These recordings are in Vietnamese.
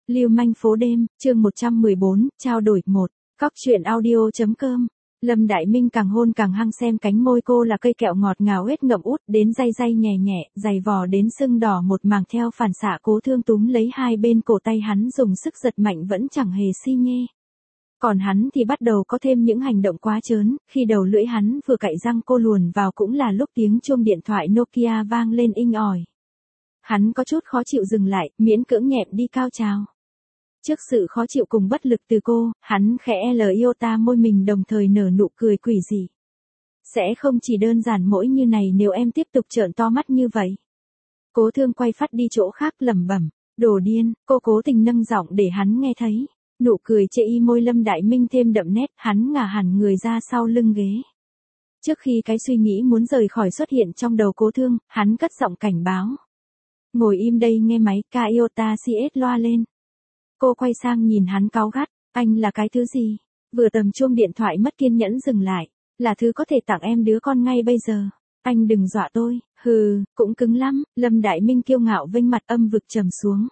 Lưu manh phố đêm, chương 114, trao đổi 1. Cóc truyện audio.com. Lâm Đại Minh càng hôn càng hăng, xem cánh môi cô là cây kẹo ngọt ngào hết ngậm út đến day day nhẹ nhẹ, dày vò đến sưng đỏ một màng, theo phản xạ Cố Thương túm lấy hai bên cổ tay hắn dùng sức giật mạnh vẫn chẳng hề si nhê. Còn hắn thì bắt đầu có thêm những hành động quá trớn, khi đầu lưỡi hắn vừa cạy răng cô luồn vào cũng là lúc tiếng chuông điện thoại Nokia vang lên inh ỏi. Hắn có chút khó chịu dừng lại, miễn cưỡng nhẹm đi cao trào. Trước sự khó chịu cùng bất lực từ cô, hắn khẽ iota môi mình đồng thời nở nụ cười quỷ dị. Sẽ không chỉ đơn giản mỗi như này nếu em tiếp tục trợn to mắt như vậy. Cố Thương quay phát đi chỗ khác lẩm bẩm, đồ điên, cô cố tình nâng giọng để hắn nghe thấy. Nụ cười chê y môi Lâm Đại Minh thêm đậm nét, hắn ngả hẳn người ra sau lưng ghế. Trước khi cái suy nghĩ muốn rời khỏi xuất hiện trong đầu Cố Thương, hắn cất giọng cảnh báo. Ngồi im đây nghe máy, ca iota CS loa lên. Cô quay sang nhìn hắn cáu gắt, anh là cái thứ gì? Vừa tầm chuông điện thoại mất kiên nhẫn dừng lại, là thứ có thể tặng em đứa con ngay bây giờ. Anh đừng dọa tôi, hừ, cũng cứng lắm. Lâm Đại Minh kiêu ngạo vênh mặt, âm vực trầm xuống.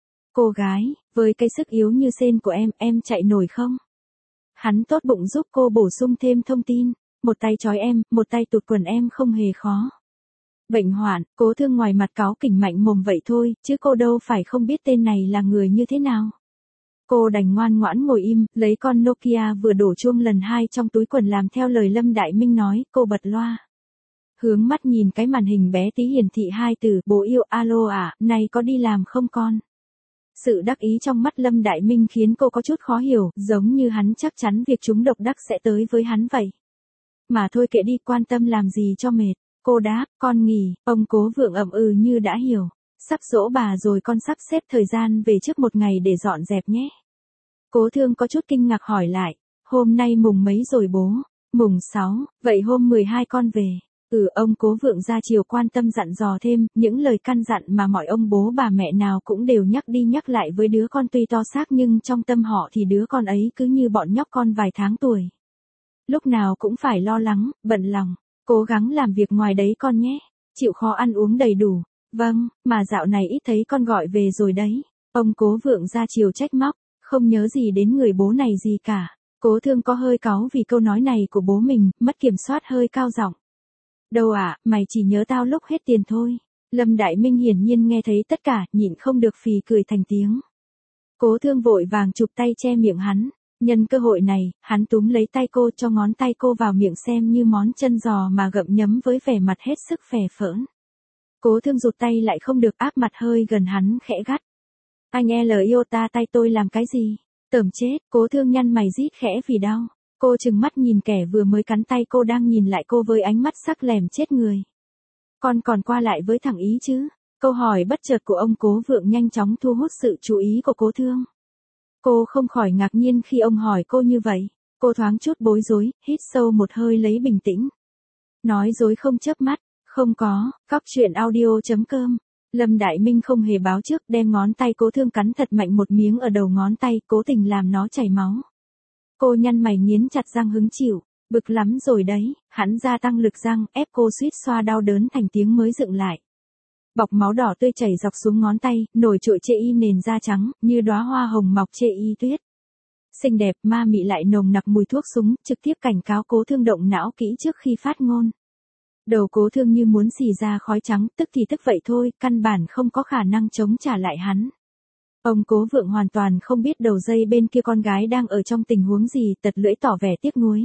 Cô gái, với cái sức yếu như sên của em chạy nổi không? Hắn tốt bụng giúp cô bổ sung thêm thông tin, một tay trói em, một tay tụt quần em không hề khó. Bệnh hoạn, Cố Thương ngoài mặt cáu kỉnh mạnh mồm vậy thôi, chứ cô đâu phải không biết tên này là người như thế nào. Cô đành ngoan ngoãn ngồi im, lấy con Nokia vừa đổ chuông lần 2 trong túi quần làm theo lời Lâm Đại Minh nói, cô bật loa. Hướng mắt nhìn cái màn hình bé tí hiển thị hai từ, bố yêu, alo à, này có đi làm không con? Sự đắc ý trong mắt Lâm Đại Minh khiến cô có chút khó hiểu, giống như hắn chắc chắn việc chúng độc đắc sẽ tới với hắn vậy. Mà thôi kệ đi, quan tâm làm gì cho mệt. Cô đáp, con nghỉ, ông Cố Vượng ậm ừ như đã hiểu. Sắp giỗ bà rồi, con sắp xếp thời gian về trước một ngày để dọn dẹp nhé. Cố Thương có chút kinh ngạc hỏi lại, hôm nay mùng mấy rồi bố? Mùng 6, vậy hôm 12 con về. Ông Cố Vượng ra chiều quan tâm dặn dò thêm, những lời căn dặn mà mọi ông bố bà mẹ nào cũng đều nhắc đi nhắc lại với đứa con tuy to xác nhưng trong tâm họ thì đứa con ấy cứ như bọn nhóc con vài tháng tuổi. Lúc nào cũng phải lo lắng, bận lòng. Cố gắng làm việc ngoài đấy con nhé, chịu khó ăn uống đầy đủ. Vâng, mà dạo này ít thấy con gọi về rồi đấy. Ông Cố Vượng ra chiều trách móc, không nhớ gì đến người bố này gì cả. Cố Thương có hơi cáu vì câu nói này của bố mình, mất kiểm soát hơi cao giọng. Đâu ạ, mày chỉ nhớ tao lúc hết tiền thôi. Lâm Đại Minh hiển nhiên nghe thấy tất cả, nhịn không được phì cười thành tiếng. Cố Thương vội vàng chụp tay che miệng hắn. Nhân cơ hội này, hắn túm lấy tay cô, cho ngón tay cô vào miệng xem như món chân giò mà gặm nhấm với vẻ mặt hết sức phè phỡn. Cố Thương rụt tay lại không được, áp mặt hơi gần hắn khẽ gắt. Anh iota tay tôi làm cái gì? Tởm chết. Cố Thương nhăn mày rít khẽ vì đau. Cô trừng mắt nhìn kẻ vừa mới cắn tay cô đang nhìn lại cô với ánh mắt sắc lẻm chết người. Con còn qua lại với thằng Ý chứ? Câu hỏi bất chợt của ông Cố Vượng nhanh chóng thu hút sự chú ý của Cố Thương. Cô không khỏi ngạc nhiên khi ông hỏi cô như vậy. Cô thoáng chút bối rối, hít sâu một hơi lấy bình tĩnh. Nói dối không chớp mắt, không có. Cóc truyện audio.com. Lâm Đại Minh không hề báo trước, đem ngón tay Cố Thương cắn thật mạnh một miếng ở đầu ngón tay, cố tình làm nó chảy máu. Cô nhăn mày nghiến chặt răng hứng chịu, bực lắm rồi đấy. Hắn gia tăng lực răng, ép cô suýt xoa đau đớn thành tiếng mới dựng lại. Bọc máu đỏ tươi chảy dọc xuống ngón tay, nổi trội chê y nền da trắng, như đóa hoa hồng mọc chê y tuyết. Xinh đẹp, ma mị lại nồng nặc mùi thuốc súng, trực tiếp cảnh cáo Cố Thương động não kỹ trước khi phát ngôn. Đầu Cố Thương như muốn xì ra khói trắng, tức thì tức vậy thôi, căn bản không có khả năng chống trả lại hắn. Ông Cố Vượng hoàn toàn không biết đầu dây bên kia con gái đang ở trong tình huống gì, tật lưỡi tỏ vẻ tiếc nuối.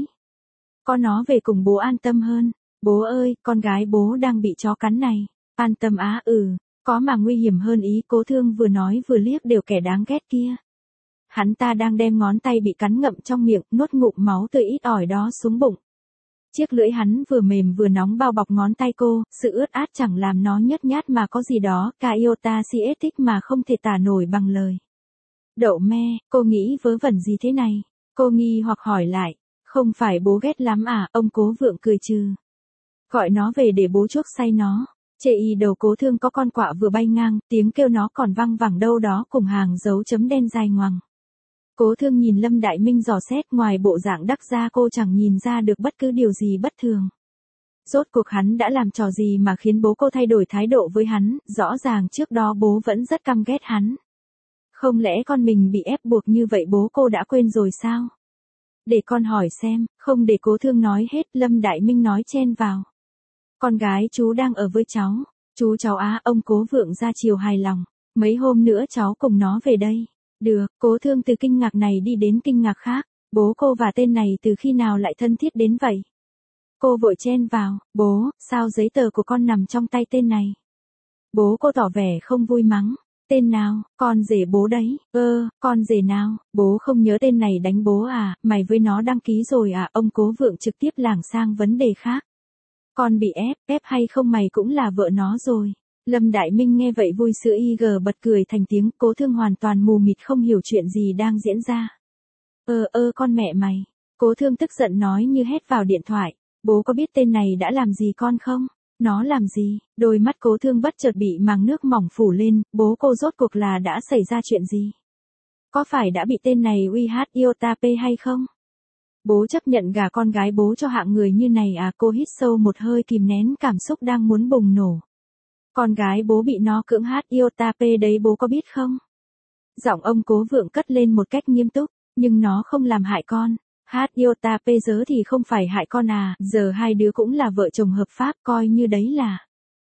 Có nó về cùng bố an tâm hơn. Bố ơi, con gái bố đang bị chó cắn này. An tâm á, có mà nguy hiểm hơn ý. Cố Thương vừa nói vừa liếc đều kẻ đáng ghét kia. Hắn ta đang đem ngón tay bị cắn ngậm trong miệng, nuốt ngụm máu tươi ít ỏi đó xuống bụng. Chiếc lưỡi hắn vừa mềm vừa nóng bao bọc ngón tay cô, sự ướt át chẳng làm nó nhớt nhát mà có gì đó, cả iota CS thích mà không thể tả nổi bằng lời. Đậu me, cô nghĩ vớ vẩn gì thế này? Cô nghi hoặc hỏi lại, không phải bố ghét lắm à? Ông Cố Vượng cười trừ. Gọi nó về để bố chuốc say nó. Chê y đầu Cố Thương có con quạ vừa bay ngang, tiếng kêu nó còn văng vẳng đâu đó cùng hàng dấu chấm đen dài ngoằng. Cố Thương nhìn Lâm Đại Minh dò xét, ngoài bộ dạng đắc ra cô chẳng nhìn ra được bất cứ điều gì bất thường. Rốt cuộc hắn đã làm trò gì mà khiến bố cô thay đổi thái độ với hắn, rõ ràng trước đó bố vẫn rất căm ghét hắn. Không lẽ con mình bị ép buộc như vậy bố cô đã quên rồi sao? Để con hỏi xem, không để Cố Thương nói hết, Lâm Đại Minh nói chen vào. Con gái chú đang ở với cháu. Chú cháu á, ông Cố Vượng ra chiều hài lòng. Mấy hôm nữa cháu cùng nó về đây. Được, Cố Thương từ kinh ngạc này đi đến kinh ngạc khác. Bố cô và tên này từ khi nào lại thân thiết đến vậy? Cô vội chen vào, bố, sao giấy tờ của con nằm trong tay tên này? Bố cô tỏ vẻ không vui mắng. Tên nào, con rể bố đấy, con rể nào, bố không nhớ tên này đánh bố à, mày với nó đăng ký rồi à, ông Cố Vượng trực tiếp lảng sang vấn đề khác. Con bị ép hay không mày cũng là vợ nó rồi. Lâm Đại Minh nghe vậy vui sữa bật cười thành tiếng, Cố Thương hoàn toàn mù mịt không hiểu chuyện gì đang diễn ra. Con mẹ mày. Cố Thương tức giận nói như hét vào điện thoại, bố có biết tên này đã làm gì con không? Nó làm gì? Đôi mắt Cố Thương bất chợt bị màng nước mỏng phủ lên, bố cô rốt cuộc là đã xảy ra chuyện gì? Có phải đã bị tên này uy hát iota p hay không? Bố chấp nhận gả con gái bố cho hạng người như này à? Cô hít sâu một hơi kìm nén cảm xúc đang muốn bùng nổ. Con gái bố bị nó cưỡng hát iota p đấy bố có biết không? Giọng ông Cố Vượng cất lên một cách nghiêm túc, nhưng nó không làm hại con. Hát iota p giờ thì không phải hại con à, giờ hai đứa cũng là vợ chồng hợp pháp, coi như đấy là.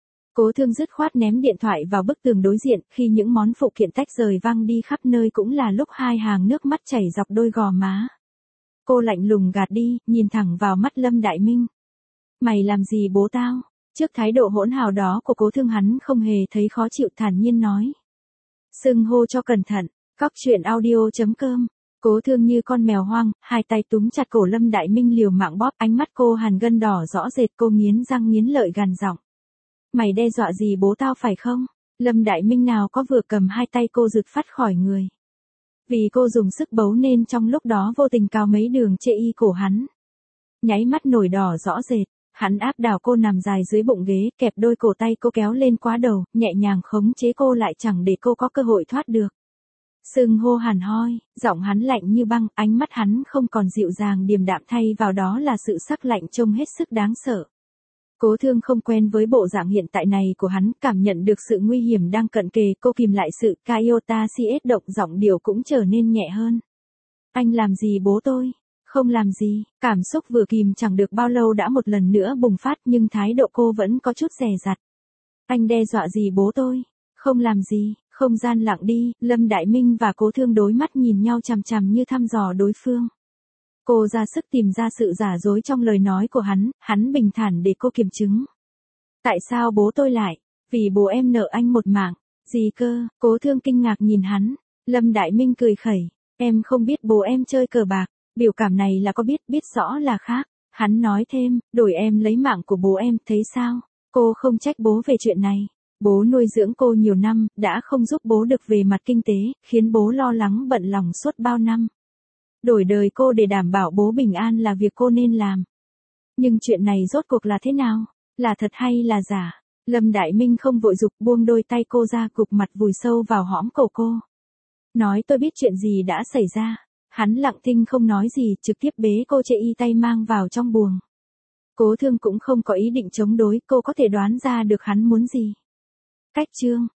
Cố Thương dứt khoát ném điện thoại vào bức tường đối diện, khi những món phụ kiện tách rời văng đi khắp nơi cũng là lúc hai hàng nước mắt chảy dọc đôi gò má. Cô lạnh lùng gạt đi, nhìn thẳng vào mắt Lâm Đại Minh. Mày làm gì bố tao? Trước thái độ hỗn hào đó của Cố Thương hắn không hề thấy khó chịu, thản nhiên nói. Xưng hô cho cẩn thận, cóc truyện audio.com. Cố Thương như con mèo hoang, hai tay túm chặt cổ Lâm Đại Minh liều mạng bóp, ánh mắt cô hằn gân đỏ rõ rệt, cô nghiến răng nghiến lợi gằn giọng. Mày đe dọa gì bố tao phải không? Lâm Đại Minh nào có vừa cầm hai tay cô giật phát khỏi người. Vì cô dùng sức bấu nên trong lúc đó vô tình cào mấy đường chê y cổ hắn. Nháy mắt nổi đỏ rõ rệt, hắn áp đảo cô nằm dài dưới bụng ghế, kẹp đôi cổ tay cô kéo lên quá đầu, nhẹ nhàng khống chế cô lại chẳng để cô có cơ hội thoát được. Sưng hô hẳn hoi, giọng hắn lạnh như băng, ánh mắt hắn không còn dịu dàng điềm đạm, thay vào đó là sự sắc lạnh trông hết sức đáng sợ. Cố Thương không quen với bộ dạng hiện tại này của hắn, cảm nhận được sự nguy hiểm đang cận kề, cô kìm lại sự iota cs động, giọng điệu cũng trở nên nhẹ hơn. Anh làm gì bố tôi? Không làm gì, cảm xúc vừa kìm chẳng được bao lâu đã một lần nữa bùng phát, nhưng thái độ cô vẫn có chút dè dặt. Anh đe dọa gì bố tôi? Không làm gì. Không gian lặng đi, Lâm Đại Minh và Cố Thương đối mắt nhìn nhau chằm chằm như thăm dò đối phương. Cô ra sức tìm ra sự giả dối trong lời nói của hắn bình thản để cô kiểm chứng. Tại sao bố tôi lại? Vì bố em nợ anh một mạng. Gì cơ? Cố Thương kinh ngạc nhìn hắn. Lâm Đại Minh cười khẩy. Em không biết bố em chơi cờ bạc. Biểu cảm này là có biết rõ là khác. Hắn nói thêm, đổi em lấy mạng của bố em, thấy sao? Cô không trách bố về chuyện này. Bố nuôi dưỡng cô nhiều năm, đã không giúp bố được về mặt kinh tế, khiến bố lo lắng bận lòng suốt bao năm. Đổi đời cô để đảm bảo bố bình an là việc cô nên làm. Nhưng chuyện này rốt cuộc là thế nào? Là thật hay là giả? Lâm Đại Minh không vội giục, buông đôi tay cô ra, cụp mặt vùi sâu vào hõm cổ cô. Nói tôi biết chuyện gì đã xảy ra. Hắn lặng thinh không nói gì, trực tiếp bế cô chê y tay mang vào trong buồng. Cố Thương cũng không có ý định chống đối, cô có thể đoán ra được hắn muốn gì. Cách chương